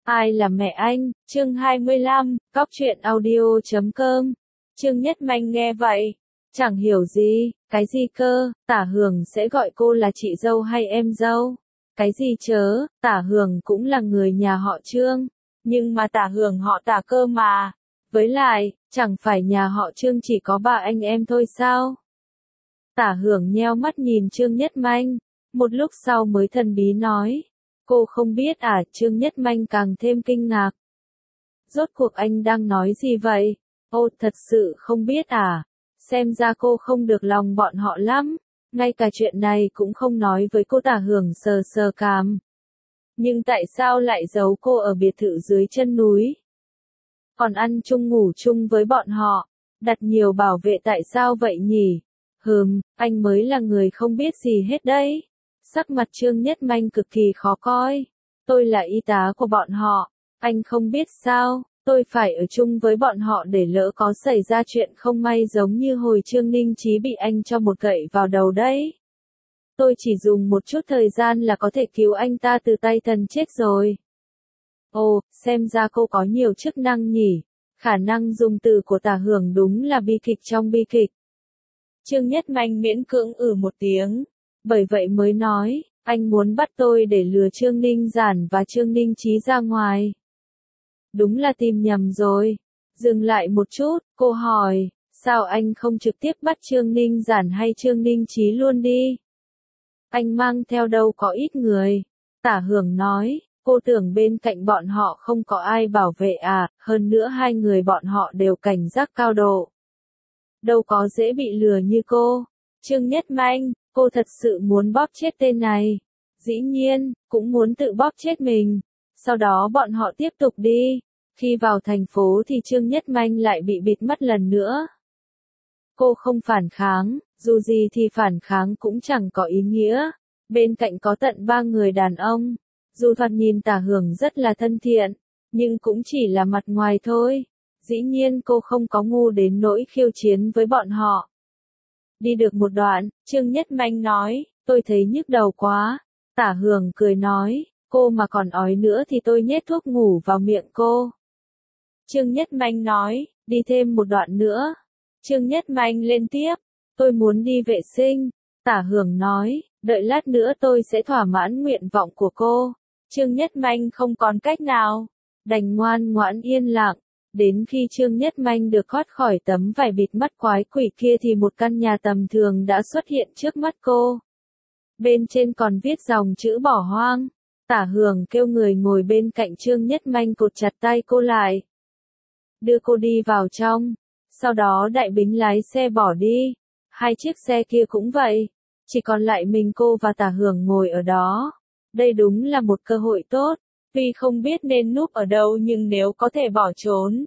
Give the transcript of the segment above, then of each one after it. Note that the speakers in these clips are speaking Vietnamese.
Ai là mẹ anh? Chương 25, Cóc truyện audio.com. Trương Nhất Manh nghe vậy, chẳng hiểu gì, cái gì cơ, Tả Hường sẽ gọi cô là chị dâu hay em dâu? Cái gì chớ, Tả Hường cũng là người nhà họ Trương, nhưng mà Tả Hường họ Tả cơ mà. Với lại, chẳng phải nhà họ Trương chỉ có ba anh em thôi sao? Tả Hường nheo mắt nhìn Trương Nhất Manh, một lúc sau mới thần bí nói. Cô không biết à? Trương Nhất Manh càng thêm kinh ngạc. Rốt cuộc anh đang nói gì vậy? Ô, thật sự không biết à? Xem ra cô không được lòng bọn họ lắm. Ngay cả chuyện này cũng không nói với cô. Tả Hường sờ sờ cằm. Nhưng tại sao lại giấu cô ở biệt thự dưới chân núi? Còn ăn chung ngủ chung với bọn họ. Đặt nhiều bảo vệ tại sao vậy nhỉ? Anh mới là người không biết gì hết đấy. Sắc mặt Trương Nhất Manh cực kỳ khó coi. Tôi là y tá của bọn họ. Anh không biết sao, tôi phải ở chung với bọn họ để lỡ có xảy ra chuyện không may giống như hồi Trương Ninh Chí bị anh cho một gậy vào đầu đấy. Tôi chỉ dùng một chút thời gian là có thể cứu anh ta từ tay thần chết rồi. Ồ, xem ra cô có nhiều chức năng nhỉ. Khả năng dùng từ của Tả Hường đúng là bi kịch trong bi kịch. Trương Nhất Manh miễn cưỡng một tiếng. Bởi vậy mới nói, anh muốn bắt tôi để lừa Trương Ninh Giản và Trương Ninh Chí ra ngoài. Đúng là tìm nhầm rồi. Dừng lại một chút, cô hỏi, sao anh không trực tiếp bắt Trương Ninh Giản hay Trương Ninh Chí luôn đi? Anh mang theo đâu có ít người. Tả Hường nói, cô tưởng bên cạnh bọn họ không có ai bảo vệ à, hơn nữa hai người bọn họ đều cảnh giác cao độ. Đâu có dễ bị lừa như cô. Trương Nhất Manh, cô thật sự muốn bóp chết tên này. Dĩ nhiên, cũng muốn tự bóp chết mình. Sau đó bọn họ tiếp tục đi. Khi vào thành phố thì Trương Nhất Manh lại bị bịt mắt lần nữa. Cô không phản kháng, dù gì thì phản kháng cũng chẳng có ý nghĩa. Bên cạnh có tận 3 người đàn ông. Dù thoạt nhìn Tả Hường rất là thân thiện, nhưng cũng chỉ là mặt ngoài thôi. Dĩ nhiên cô không có ngu đến nỗi khiêu chiến với bọn họ. Đi được một đoạn, Trương Nhất Manh nói, tôi thấy nhức đầu quá. Tả Hường cười nói, cô mà còn ói nữa thì tôi nhét thuốc ngủ vào miệng cô. Trương Nhất Manh nói, đi thêm một đoạn nữa. Trương Nhất Manh lên tiếp, tôi muốn đi vệ sinh. Tả Hường nói, đợi lát nữa tôi sẽ thỏa mãn nguyện vọng của cô. Trương Nhất Manh không còn cách nào, đành ngoan ngoãn yên lặng. Đến khi Trương Nhất Manh được thoát khỏi tấm vải bịt mắt quái quỷ kia thì một căn nhà tầm thường đã xuất hiện trước mắt cô. Bên trên còn viết dòng chữ bỏ hoang. Tả Hường kêu người ngồi bên cạnh Trương Nhất Manh cột chặt tay cô lại. Đưa cô đi vào trong. Sau đó đại bính lái xe bỏ đi. Hai chiếc xe kia cũng vậy. Chỉ còn lại mình cô và Tả Hường ngồi ở đó. Đây đúng là một cơ hội tốt. Tuy không biết nên núp ở đâu nhưng nếu có thể bỏ trốn.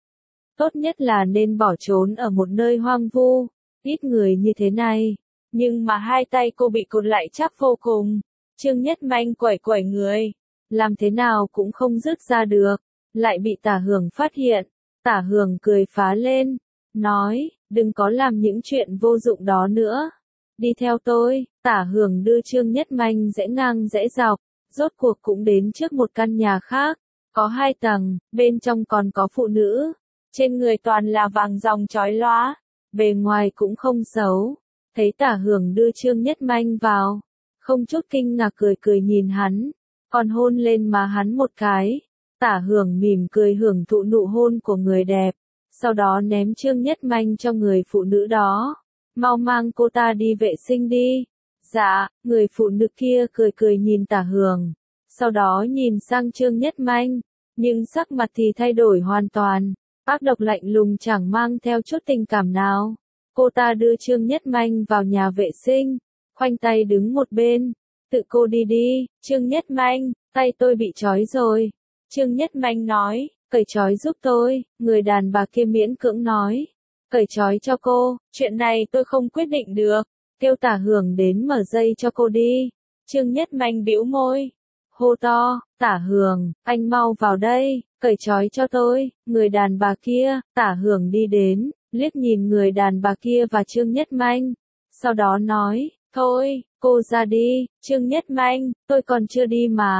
Tốt nhất là nên bỏ trốn ở một nơi hoang vu, ít người như thế này. Nhưng mà hai tay cô bị cột lại chắc vô cùng. Trương Nhất Manh quẩy quẩy người. Làm thế nào cũng không dứt ra được. Lại bị Tả Hường phát hiện. Tả Hường cười phá lên. Nói, đừng có làm những chuyện vô dụng đó nữa. Đi theo tôi. Tả Hường đưa Trương Nhất Manh rẽ ngang rẽ dọc. Rốt cuộc cũng đến trước một căn nhà khác, có 2 tầng, bên trong còn có phụ nữ, trên người toàn là vàng ròng chói lóa, bề ngoài cũng không xấu. Thấy Tả Hường đưa Trương Nhất Manh vào, không chút kinh ngạc cười cười nhìn hắn, còn hôn lên má hắn một cái. Tả Hường mỉm cười hưởng thụ nụ hôn của người đẹp, sau đó ném Trương Nhất Manh cho người phụ nữ đó. Mau mang cô ta đi vệ sinh đi. Dạ, người phụ nữ kia cười cười nhìn Tả Hường, sau đó nhìn sang Trương Nhất Manh, nhưng sắc mặt thì thay đổi hoàn toàn, ác độc lạnh lùng chẳng mang theo chút tình cảm nào. Cô ta đưa Trương Nhất Manh vào nhà vệ sinh, khoanh tay đứng một bên, tự cô đi đi. Trương Nhất Manh, tay tôi bị trói rồi. Trương Nhất Manh nói, cởi trói giúp tôi. Người đàn bà kia miễn cưỡng nói, cởi trói cho cô, chuyện này tôi không quyết định được. Kêu Tả Hường đến mở dây cho cô đi. Trương Nhất Manh bĩu môi, hô to, Tả Hường, anh mau vào đây, cởi trói cho tôi. Người đàn bà kia. Tả Hường đi đến, liếc nhìn người đàn bà kia và Trương Nhất Manh. Sau đó nói, thôi, cô ra đi. Trương Nhất Manh, tôi còn chưa đi mà.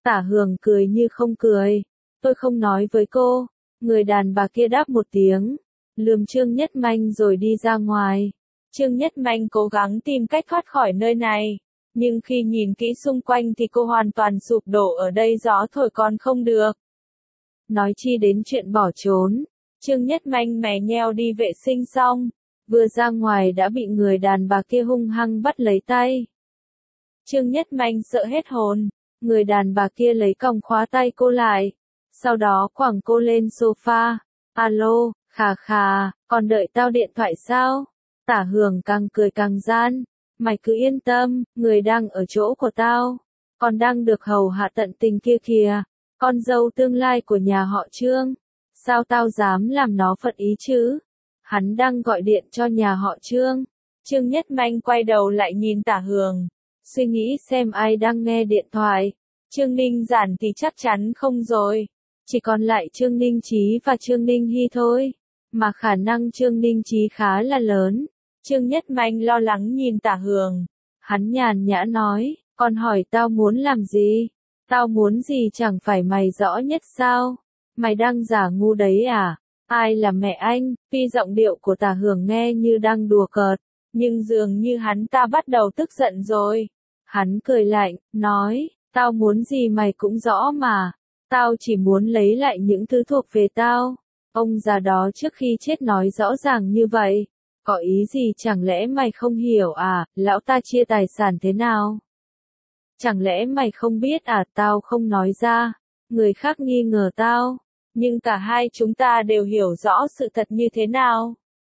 Tả Hường cười như không cười. Tôi không nói với cô. Người đàn bà kia đáp một tiếng, lườm Trương Nhất Manh rồi đi ra ngoài. Trương Nhất Manh cố gắng tìm cách thoát khỏi nơi này. Nhưng khi nhìn kỹ xung quanh thì cô hoàn toàn sụp đổ, ở đây gió thổi còn không được. Nói chi đến chuyện bỏ trốn. Trương Nhất Manh mè nheo đi vệ sinh xong. Vừa ra ngoài đã bị người đàn bà kia hung hăng bắt lấy tay. Trương Nhất Manh sợ hết hồn. Người đàn bà kia lấy còng khóa tay cô lại. Sau đó quẳng cô lên sofa. Alo, khà khà, còn đợi tao điện thoại sao? Tả Hường càng cười càng gian. Mày cứ yên tâm, người đang ở chỗ của tao. Còn đang được hầu hạ tận tình kia kìa. Con dâu tương lai của nhà họ Trương. Sao tao dám làm nó phật ý chứ? Hắn đang gọi điện cho nhà họ Trương. Trương Nhất Manh quay đầu lại nhìn Tả Hường. Suy nghĩ xem ai đang nghe điện thoại. Trương Ninh Giản thì chắc chắn không rồi. Chỉ còn lại Trương Ninh Chí và Trương Ninh Hy thôi. Mà khả năng Trương Ninh Chí khá là lớn. Trương Nhất Manh lo lắng nhìn Tả Hường. Hắn nhàn nhã nói, còn hỏi tao muốn làm gì? Tao muốn gì chẳng phải mày rõ nhất sao? Mày đang giả ngu đấy à? Ai là mẹ anh? Tuy giọng điệu của Tả Hường nghe như đang đùa cợt, nhưng dường như hắn ta bắt đầu tức giận rồi. Hắn cười lạnh, nói, tao muốn gì mày cũng rõ mà. Tao chỉ muốn lấy lại những thứ thuộc về tao. Ông già đó trước khi chết nói rõ ràng như vậy. Có ý gì chẳng lẽ mày không hiểu à, lão ta chia tài sản thế nào? Chẳng lẽ mày không biết à, tao không nói ra. Người khác nghi ngờ tao. Nhưng cả hai chúng ta đều hiểu rõ sự thật như thế nào.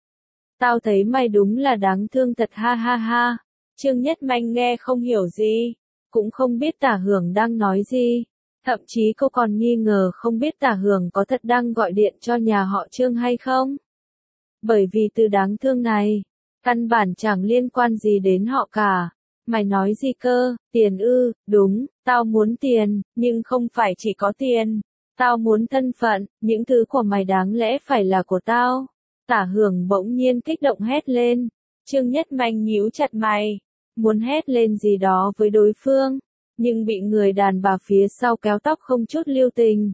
Tao thấy mày đúng là đáng thương thật, ha ha ha. Trương Nhất Manh nghe không hiểu gì. Cũng không biết Tả Hường đang nói gì. Thậm chí cô còn nghi ngờ không biết Tả Hường có thật đang gọi điện cho nhà họ Trương hay không. Bởi vì từ đáng thương này, căn bản chẳng liên quan gì đến họ cả. Mày nói gì cơ, tiền ư, đúng, tao muốn tiền, nhưng không phải chỉ có tiền. Tao muốn thân phận, những thứ của mày đáng lẽ phải là của tao. Tả Hường bỗng nhiên kích động hét lên. Trương Nhất Manh nhíu chặt mày, muốn hét lên gì đó với đối phương, nhưng bị người đàn bà phía sau kéo tóc không chút lưu tình.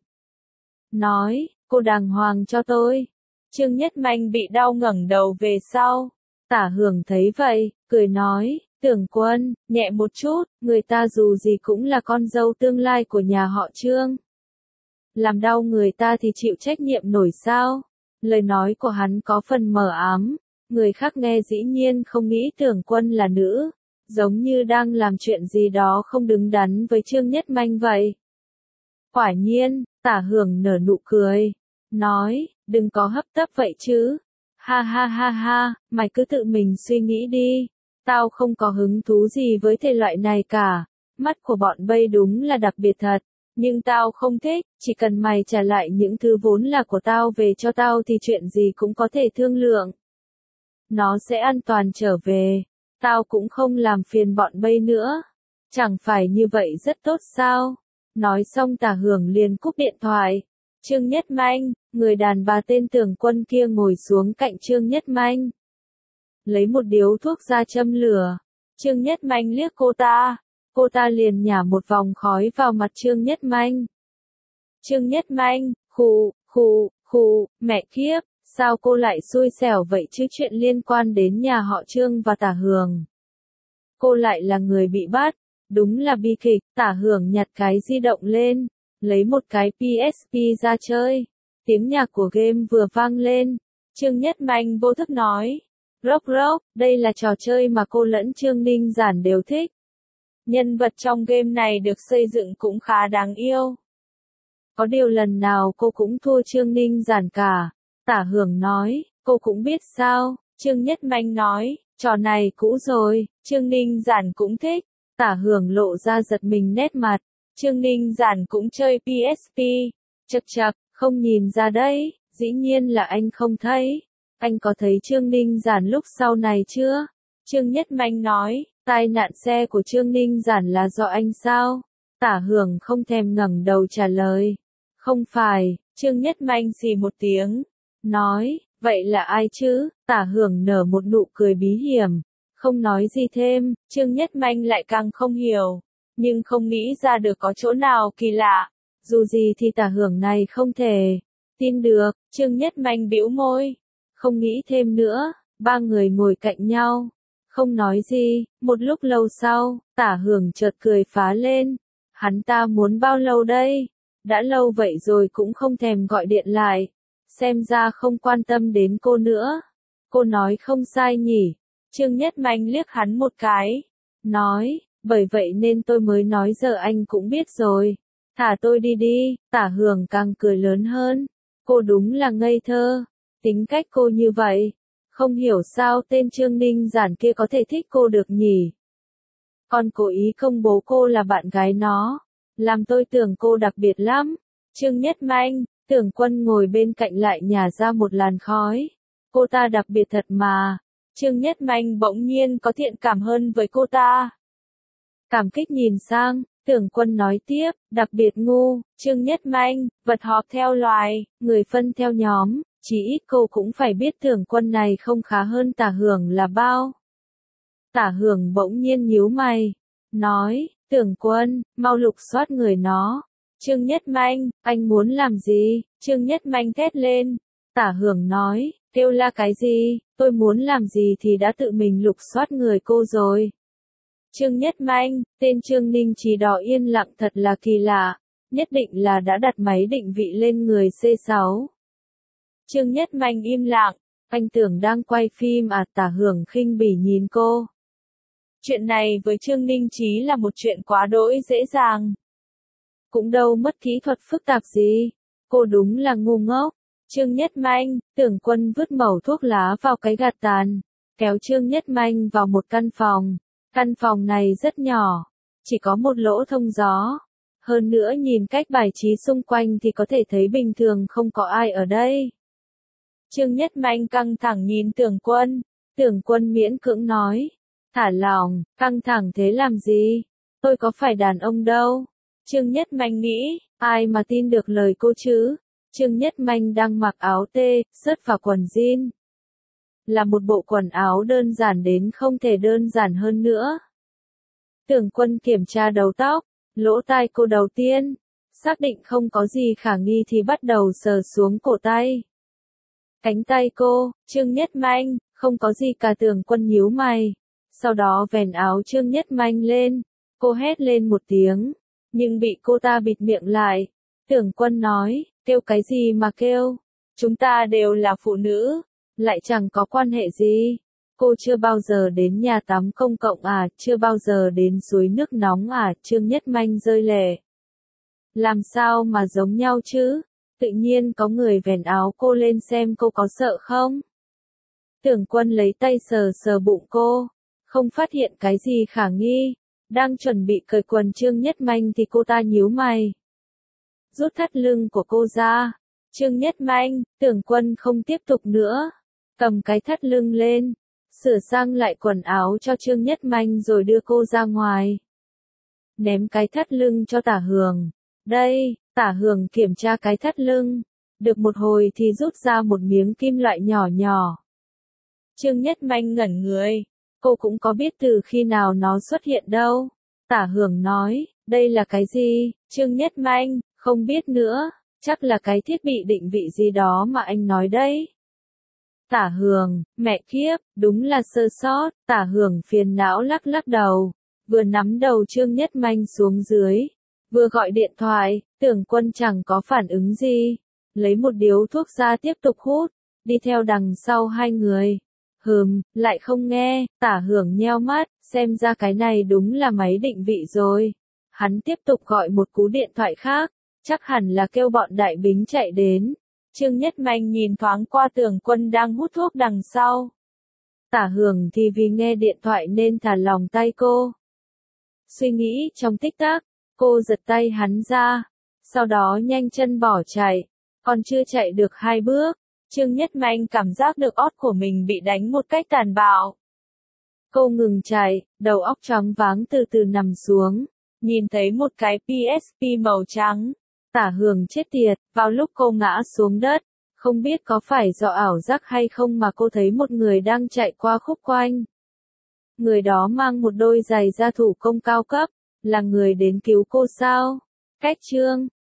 Nói, cô đàng hoàng cho tôi. Trương Nhất Manh bị đau ngẩng đầu về sau. Tả Hường thấy vậy, cười nói, Tưởng Quân, nhẹ một chút, người ta dù gì cũng là con dâu tương lai của nhà họ Trương. Làm đau người ta thì chịu trách nhiệm nổi sao? Lời nói của hắn có phần mờ ám, người khác nghe dĩ nhiên không nghĩ Tưởng Quân là nữ, giống như đang làm chuyện gì đó không đứng đắn với Trương Nhất Manh vậy. Quả nhiên, Tả Hường nở nụ cười, nói, đừng có hấp tấp vậy chứ. Ha ha ha ha, mày cứ tự mình suy nghĩ đi. Tao không có hứng thú gì với thể loại này cả. Mắt của bọn Bay đúng là đặc biệt thật. Nhưng tao không thích, chỉ cần mày trả lại những thứ vốn là của tao về cho tao thì chuyện gì cũng có thể thương lượng. Nó sẽ an toàn trở về. Tao cũng không làm phiền bọn Bay nữa. Chẳng phải như vậy rất tốt sao? Nói xong Tả Hường liền cúp điện thoại. Trương Nhất Manh, người đàn bà tên Tưởng Quân kia ngồi xuống cạnh Trương Nhất Manh. Lấy một điếu thuốc ra châm lửa. Trương Nhất Manh liếc cô ta liền nhả một vòng khói vào mặt Trương Nhất Manh. Trương Nhất Manh, khụ, mẹ kiếp, sao cô lại xui xẻo vậy chứ, chuyện liên quan đến nhà họ Trương và Tả Hường. Cô lại là người bị bắt, đúng là bi kịch. Tả Hường nhặt cái di động lên, lấy một cái PSP ra chơi. Tiếng nhạc của game vừa vang lên. Trương Nhất Manh vô thức nói, Rock, đây là trò chơi mà cô lẫn Trương Ninh Giản đều thích. Nhân vật trong game này được xây dựng cũng khá đáng yêu. Có điều lần nào cô cũng thua Trương Ninh Giản cả. Tả Hường nói, cô cũng biết sao. Trương Nhất Manh nói, trò này cũ rồi, Trương Ninh Giản cũng thích. Tả Hường lộ ra giật mình nét mặt. Trương Ninh Giản cũng chơi PSP. Chậc, không nhìn ra đấy, dĩ nhiên là anh không thấy. Anh có thấy Trương Ninh Giản lúc sau này chưa? Trương Nhất Manh nói, tai nạn xe của Trương Ninh Giản là do anh sao? Tả Hường không thèm ngẩng đầu trả lời. Không phải. Trương Nhất Manh xì một tiếng. Nói, vậy là ai chứ? Tả Hường nở một nụ cười bí hiểm. Không nói gì thêm, Trương Nhất Manh lại càng không hiểu. nhưng không nghĩ ra được có chỗ nào kỳ lạ. Dù gì thì Tả Hưởng này không thể tin được, Trương Nhất Manh bĩu môi, không nghĩ thêm nữa, ba người ngồi cạnh nhau, không nói gì, một lúc lâu sau, Tả Hưởng chợt cười phá lên, hắn ta muốn bao lâu đây? Đã lâu vậy rồi cũng không thèm gọi điện lại, xem ra không quan tâm đến cô nữa. Cô nói không sai nhỉ? Trương Nhất Manh liếc hắn một cái, nói, bởi vậy nên tôi mới nói giờ anh cũng biết rồi. Thả tôi đi đi, Tả Hưởng càng cười lớn hơn. Cô đúng là ngây thơ, tính cách cô như vậy. Không hiểu sao tên Trương Ninh Giản kia có thể thích cô được nhỉ. Còn cố ý công bố cô là bạn gái nó, làm tôi tưởng cô đặc biệt lắm. Trương Nhất Manh, Tưởng Quân ngồi bên cạnh lại nhả ra một làn khói. Cô ta đặc biệt thật mà. Trương Nhất Manh bỗng nhiên có thiện cảm hơn với cô ta. Cảm kích nhìn sang, Tưởng Quân nói tiếp, đặc biệt ngu, Trương Nhất Manh, vật họp theo loài, người phân theo nhóm, chỉ ít cô cũng phải biết Tưởng Quân này không khá hơn Tả Hưởng là bao. Tả Hưởng bỗng nhiên nhíu mày, nói, Tưởng Quân, mau lục soát người nó. Trương Nhất Manh, anh muốn làm gì? Trương Nhất Manh thét lên. Tả Hưởng nói, kêu la cái gì, tôi muốn làm gì thì đã tự mình lục soát người cô rồi. Trương Nhất Manh, tên Trương Ninh Trí đó yên lặng thật là kỳ lạ, nhất định là đã đặt máy định vị lên người C6. Trương Nhất Manh im lặng, anh tưởng đang quay phim à? Tả Hưởng khinh bỉ nhìn cô. Chuyện này với Trương Ninh Trí là một chuyện quá đỗi dễ dàng. Cũng đâu mất kỹ thuật phức tạp gì, cô đúng là ngu ngốc. Trương Nhất Manh, Tưởng Quân vứt mẩu thuốc lá vào cái gạt tàn, kéo Trương Nhất Manh vào một căn phòng. Căn phòng này rất nhỏ, chỉ có một lỗ thông gió. Hơn nữa nhìn cách bài trí xung quanh thì có thể thấy bình thường không có ai ở đây. Trương Nhất Manh căng thẳng nhìn Tưởng Quân miễn cưỡng nói, thả lỏng, căng thẳng thế làm gì, tôi có phải đàn ông đâu. Trương Nhất Manh nghĩ, ai mà tin được lời cô chứ. Trương Nhất Manh đang mặc áo tê, sớt và quần jean. Là một bộ quần áo đơn giản đến không thể đơn giản hơn nữa. Tưởng Quân kiểm tra đầu tóc, lỗ tai cô đầu tiên, xác định không có gì khả nghi thì bắt đầu sờ xuống cổ tay. Cánh tay cô, Trương Nhất Manh, không có gì cả. Tưởng Quân nhíu mày, sau đó vén áo Trương Nhất Manh lên, cô hét lên một tiếng, nhưng bị cô ta bịt miệng lại. Tưởng Quân nói, kêu cái gì mà kêu, chúng ta đều là phụ nữ. Lại chẳng có quan hệ gì. Cô chưa bao giờ đến nhà tắm công cộng à, chưa bao giờ đến suối nước nóng à? Trương Nhất Manh rơi lệ. Làm sao mà giống nhau chứ? Tự nhiên có người vén áo cô lên xem cô có sợ không? Tưởng Quân lấy tay sờ sờ bụng cô, không phát hiện cái gì khả nghi. Đang chuẩn bị cởi quần Trương Nhất Manh thì cô ta nhíu mày, rút thắt lưng của cô ra. Trương Nhất Manh, Tưởng Quân không tiếp tục nữa, cầm cái thắt lưng lên, sửa sang lại quần áo cho Trương Nhất Manh rồi đưa cô ra ngoài. Ném cái thắt lưng cho Tả Hưởng. Đây, Tả Hưởng kiểm tra cái thắt lưng, được một hồi thì rút ra một miếng kim loại nhỏ nhỏ. Trương Nhất Manh ngẩn người, cô cũng có biết từ khi nào nó xuất hiện đâu. Tả Hưởng nói, đây là cái gì? Trương Nhất Manh, không biết nữa, chắc là cái thiết bị định vị gì đó mà anh nói đấy. Tả Hưởng, mẹ kiếp, đúng là sơ sót. Tả Hưởng phiền não lắc lắc đầu, vừa nắm đầu Trương Nhất Manh xuống dưới, vừa gọi điện thoại. Tưởng Quân chẳng có phản ứng gì, lấy một điếu thuốc ra tiếp tục hút, đi theo đằng sau hai người. Lại không nghe. Tả Hưởng nheo mắt, xem ra cái này đúng là máy định vị rồi. Hắn tiếp tục gọi một cú điện thoại khác, chắc hẳn là kêu bọn đại bính chạy đến. Trương Nhất Manh nhìn thoáng qua Tưởng Quân đang hút thuốc đằng sau. Tả Hưởng thì vì nghe điện thoại nên thả lòng tay cô. Suy nghĩ trong tích tắc, cô giật tay hắn ra, sau đó nhanh chân bỏ chạy. Còn chưa chạy được 2 bước, Trương Nhất Manh cảm giác được ót của mình bị đánh một cách tàn bạo. Cô ngừng chạy, đầu óc choáng váng từ từ nằm xuống, nhìn thấy một cái PSP màu trắng. Tả Hưởng chết tiệt, vào lúc cô ngã xuống đất, không biết có phải do ảo giác hay không mà cô thấy một người đang chạy qua khúc quanh. Người đó mang một đôi giày da thủ công cao cấp, là người đến cứu cô sao? Cách chương